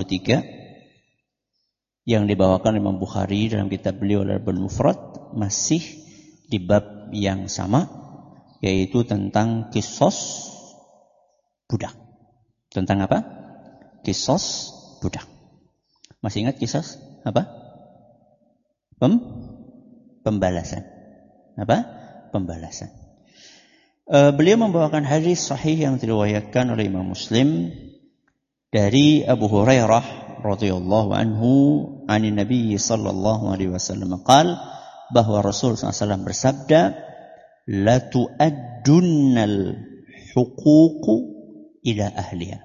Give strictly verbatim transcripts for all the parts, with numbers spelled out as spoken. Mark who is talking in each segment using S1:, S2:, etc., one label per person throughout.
S1: tiga yang dibawakan Imam Bukhari dalam kitab beliau Al-Adabul Mufrad, masih di bab yang sama, yaitu tentang kisos budak. Tentang apa? Kisos budak. Masih ingat kisos apa? Pem pembalasan. Apa? Pembalasan. E, beliau membawakan hadis sahih yang diriwayatkan oleh Imam Muslim dari Abu Hurairah radhiyallahu anhu anin Nabi sallallahu alaihi wasallam qaal, bahwa Rasul sallallahu alaihi wasallam bersabda, la tu'addunnal huququ ila ahliha.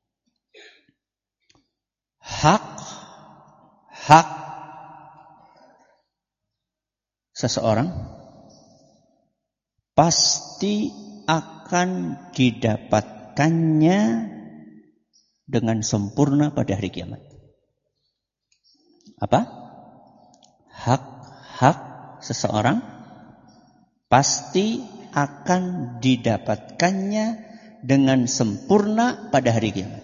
S1: Hak hak seseorang pasti akan didapatkannya dengan sempurna pada hari kiamat. Apa? Hak-hak seseorang pasti akan didapatkannya dengan sempurna pada hari kiamat.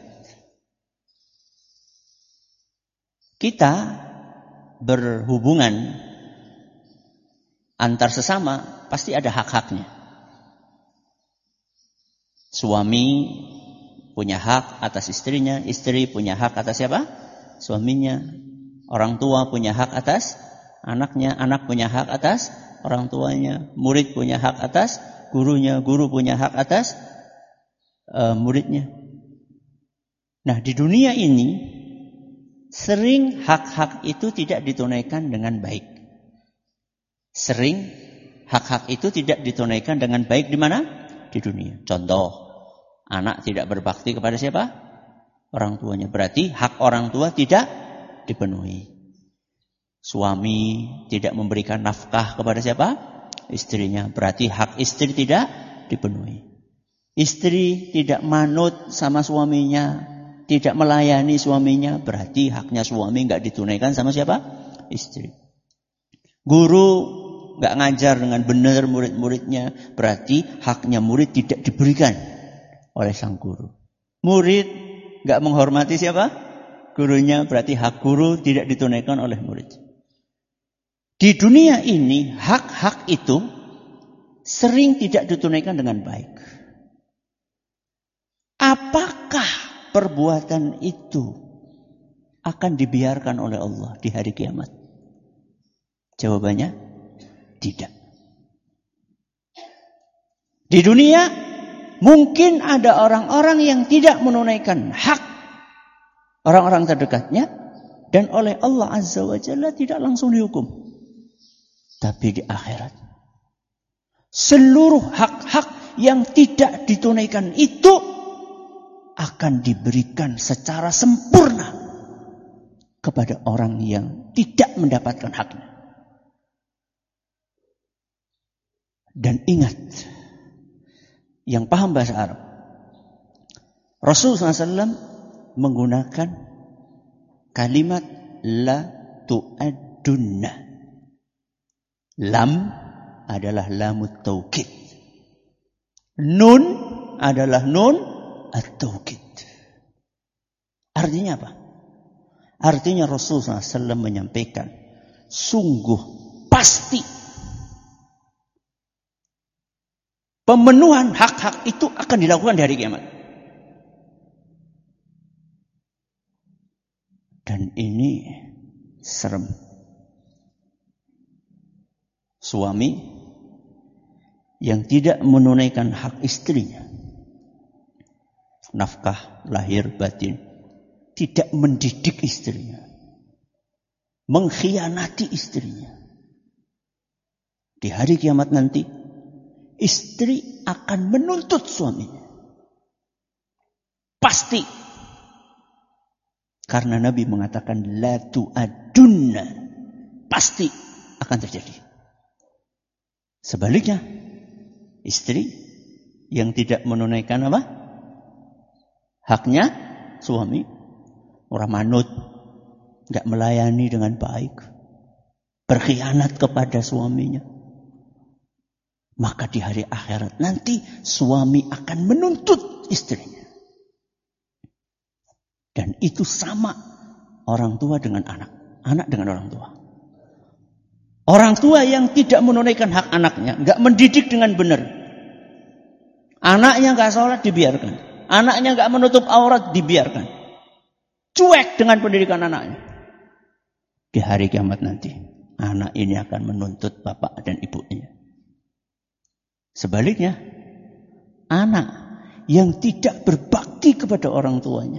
S1: Kita berhubungan antar sesama pasti ada hak-haknya. Suami punya hak atas istrinya, istri punya hak atas siapa? Suaminya. Orang tua punya hak atas anaknya, anak punya hak atas orang tuanya, murid punya hak atas gurunya, guru punya hak atas uh, muridnya. Nah, di dunia ini sering hak-hak itu tidak ditunaikan dengan baik. Sering hak-hak itu tidak ditunaikan dengan baik di mana? Di dunia. Contoh, anak tidak berbakti kepada siapa? Orang tuanya. Berarti hak orang tua tidak dipenuhi. Suami tidak memberikan nafkah kepada siapa? Istrinya. Berarti hak istri tidak dipenuhi. Istri tidak manut sama suaminya, tidak melayani suaminya, berarti haknya suami nggak ditunaikan sama siapa? Istri. Guru nggak ngajar dengan benar murid-muridnya, berarti haknya murid tidak diberikan oleh sang guru. Murid nggak menghormati siapa? Gurunya, berarti hak guru tidak ditunaikan oleh murid. Di dunia ini hak-hak itu sering tidak ditunaikan dengan baik. Apakah perbuatan itu akan dibiarkan oleh Allah di hari kiamat? Jawabannya tidak. Di dunia mungkin ada orang-orang yang tidak menunaikan hak orang-orang terdekatnya, dan oleh Allah Azza wa Jalla tidak langsung dihukum. Tapi di akhirat, seluruh hak-hak yang tidak ditunaikan itu akan diberikan secara sempurna kepada orang yang tidak mendapatkan haknya. Dan ingat, yang paham bahasa Arab, Rasulullah shallallahu alaihi wasallam menggunakan kalimat la tu'addunna. Lam adalah lamut taukid. Nun adalah nun at-taukid. Artinya apa? Artinya Rasulullah shallallahu alaihi wasallam menyampaikan, sungguh pasti pemenuhan hak-hak itu akan dilakukan di hari kiamat. Dan ini serem. Suami yang tidak menunaikan hak istrinya, nafkah lahir batin, tidak mendidik istrinya, mengkhianati istrinya. Di hari kiamat nanti, istri akan menuntut suaminya. Pasti. Karena Nabi mengatakan la tu'adunna. Pasti akan terjadi. Sebaliknya, istri yang tidak menunaikan apa? Haknya suami, orang manut, enggak melayani dengan baik, berkhianat kepada suaminya, maka di hari akhirat nanti suami akan menuntut istrinya. Dan itu sama orang tua dengan anak. Anak dengan orang tua. Orang tua yang tidak menunaikan hak anaknya, nggak mendidik dengan benar. Anaknya nggak sholat, dibiarkan. Anaknya nggak menutup aurat, dibiarkan. Cuek dengan pendidikan anaknya. Di hari kiamat nanti, anak ini akan menuntut bapak dan ibunya. Sebaliknya, anak yang tidak berbakti kepada orang tuanya,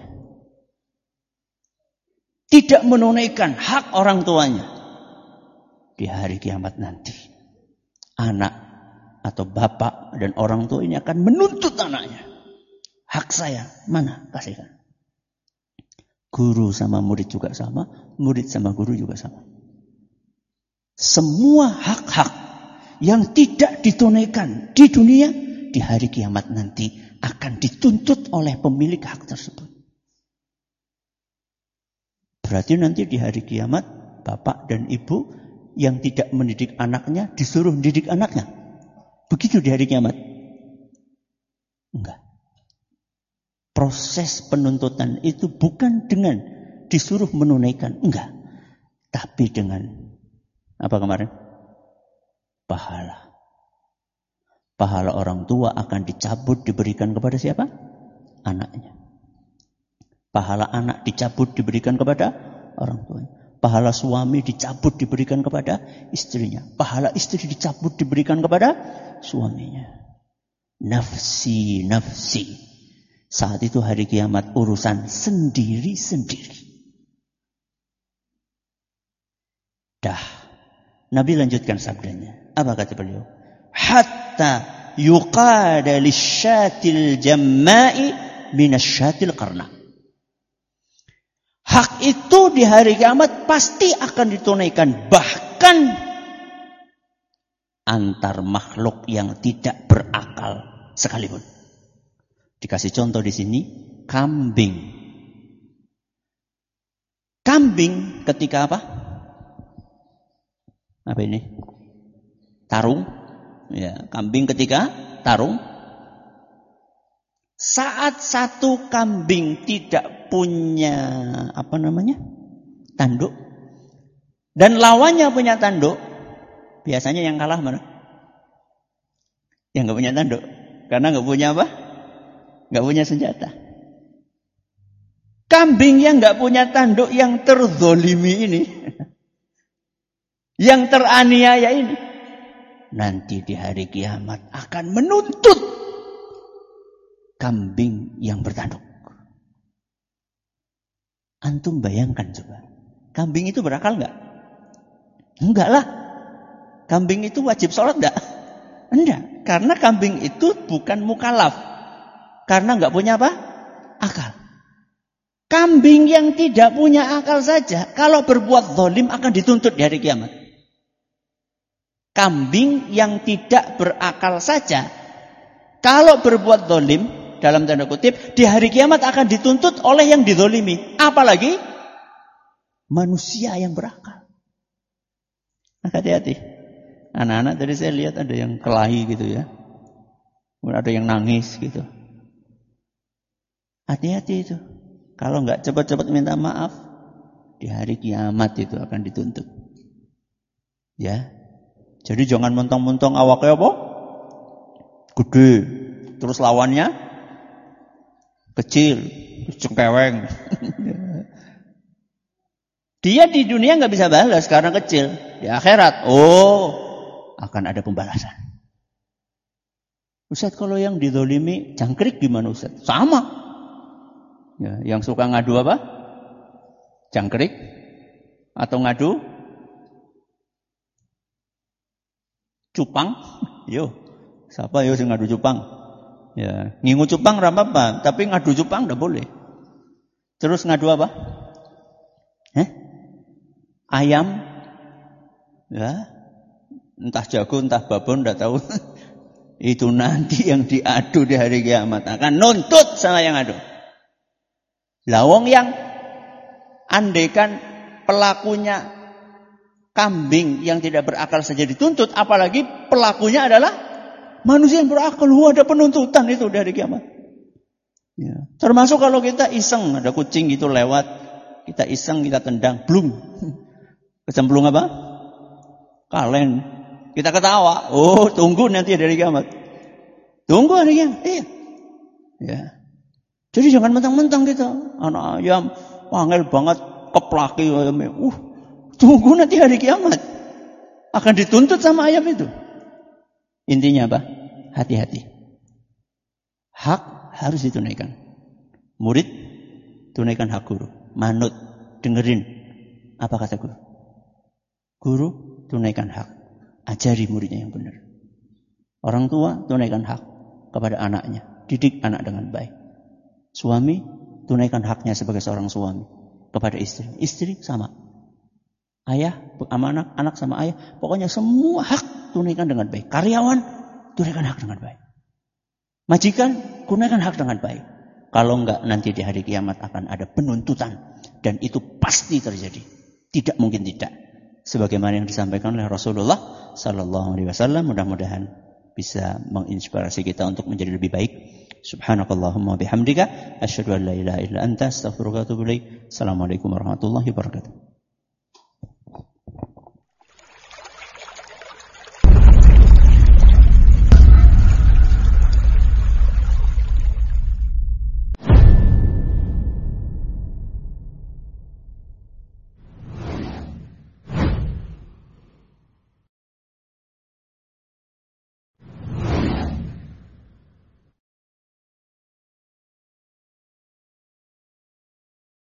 S1: tidak menunaikan hak orang tuanya, di hari kiamat nanti, anak atau bapak dan orang tua ini akan menuntut anaknya. Hak saya, mana? Kasihkan. Guru sama murid juga sama, murid sama guru juga sama. Semua hak-hak yang tidak ditunaikan di dunia, di hari kiamat nanti akan dituntut oleh pemilik hak tersebut. Berarti nanti di hari kiamat, bapak dan ibu yang tidak mendidik anaknya disuruh mendidik anaknya. Begitu di hari kiamat? Enggak. Proses penuntutan itu bukan dengan disuruh menunaikan, enggak. Tapi dengan apa kemarin? Pahala. Pahala orang tua akan dicabut diberikan kepada siapa? Anaknya. Pahala anak dicabut diberikan kepada orang tuanya. Pahala suami dicabut diberikan kepada istrinya. Pahala istri dicabut diberikan kepada suaminya. Nafsi, nafsi. Saat itu hari kiamat urusan sendiri-sendiri. Dah. Nabi lanjutkan sabdanya. Apa kata beliau? Hatta yuqada lisyatil jamma'i minasyatil qarna. Hak itu di hari kiamat pasti akan ditunaikan. Bahkan antar makhluk yang tidak berakal sekalipun. Dikasih contoh di sini, kambing. Kambing ketika apa? Apa ini? Tarung. Ya, kambing ketika tarung. Saat satu kambing tidak punya apa namanya? Tanduk. Dan lawannya punya tanduk. Biasanya yang kalah mana? Yang enggak punya tanduk. Karena enggak punya apa? Enggak punya senjata. Kambing yang enggak punya tanduk, yang terzolimi ini, yang teraniaya ini, nanti di hari kiamat akan menuntut kambing yang bertanduk. Antum bayangkan coba. Kambing itu berakal enggak? Enggak lah. Kambing itu wajib sholat enggak? Enggak. Karena kambing itu bukan mukallaf. Karena enggak punya apa? Akal. Kambing yang tidak punya akal saja, kalau berbuat zalim akan dituntut di hari kiamat. Kambing yang tidak berakal saja, kalau berbuat zalim, dalam tanda kutip, di hari kiamat akan dituntut oleh yang dizalimi. Apalagi manusia yang berakal. Nah, hati-hati. Anak-anak tadi saya lihat ada yang kelahi gitu ya. Ada yang nangis gitu. Hati-hati itu. Kalau enggak cepat-cepat minta maaf, di hari kiamat itu akan dituntut. Ya. Jadi jangan mentong-mentong awaknya apa? Gede. Terus lawannya kecil, cengkeweng. Dia di dunia enggak bisa balas karena kecil. Di akhirat, oh, akan ada pembalasan. Ustaz, kalau yang dizalimi jangkrik gimana Ustaz? Sama. Ya, yang suka ngadu apa? Jangkrik atau ngadu cupang? Yo, siapa yo sing ngadu cupang? Ya, ngingu cupang ora apa-apa, tapi ngadu cupang enggak boleh. Terus ngadu apa? Heh? Ayam? Ya, entah jago, entah babon, enggak tahu. Itu nanti yang diadu di hari kiamat akan nuntut sama yang adu. Lawong yang andaikan pelakunya kambing yang tidak berakal saja dituntut, apalagi pelakunya adalah manusia yang berakal. Wah, ada penuntutan itu dari kiamat. Ya. Termasuk kalau kita iseng, ada kucing gitu lewat, kita iseng, kita tendang, blung. Kecemplung apa? Kalen. Kita ketawa. Oh, tunggu nanti dari kiamat. Tunggu hari kiamat. Iya. Ya. Jadi jangan mentang-mentang kita. Anak ayam, wangel banget, keplaki ayamnya. Uh, tunggu nanti hari kiamat. Akan dituntut sama ayam itu. Intinya apa? Hati-hati. Hak harus ditunaikan. Murid, tunaikan hak guru. Manut, dengerin apa kata guru. Guru, tunaikan hak. Ajari muridnya yang benar. Orang tua, tunaikan hak kepada anaknya. Didik anak dengan baik. Suami, tunaikan haknya sebagai seorang suami kepada istri. Istri sama. Ayah sama anak, anak sama ayah. Pokoknya semua hak tunaikan dengan baik. Karyawan, tunaikan hak dengan baik. Majikan, gunakan hak dengan baik. Kalau enggak, nanti di hari kiamat akan ada penuntutan. Dan itu pasti terjadi. Tidak mungkin tidak. Sebagaimana yang disampaikan oleh Rasulullah Sallallahu Alaihi Wasallam. Mudah-mudahan bisa menginspirasi kita untuk menjadi lebih baik. Subhanakallahumma bihamdika. Asyhadu an la ilaha illa anta astaghfiruka wa atubu ilaik. Assalamualaikum warahmatullahi wabarakatuh.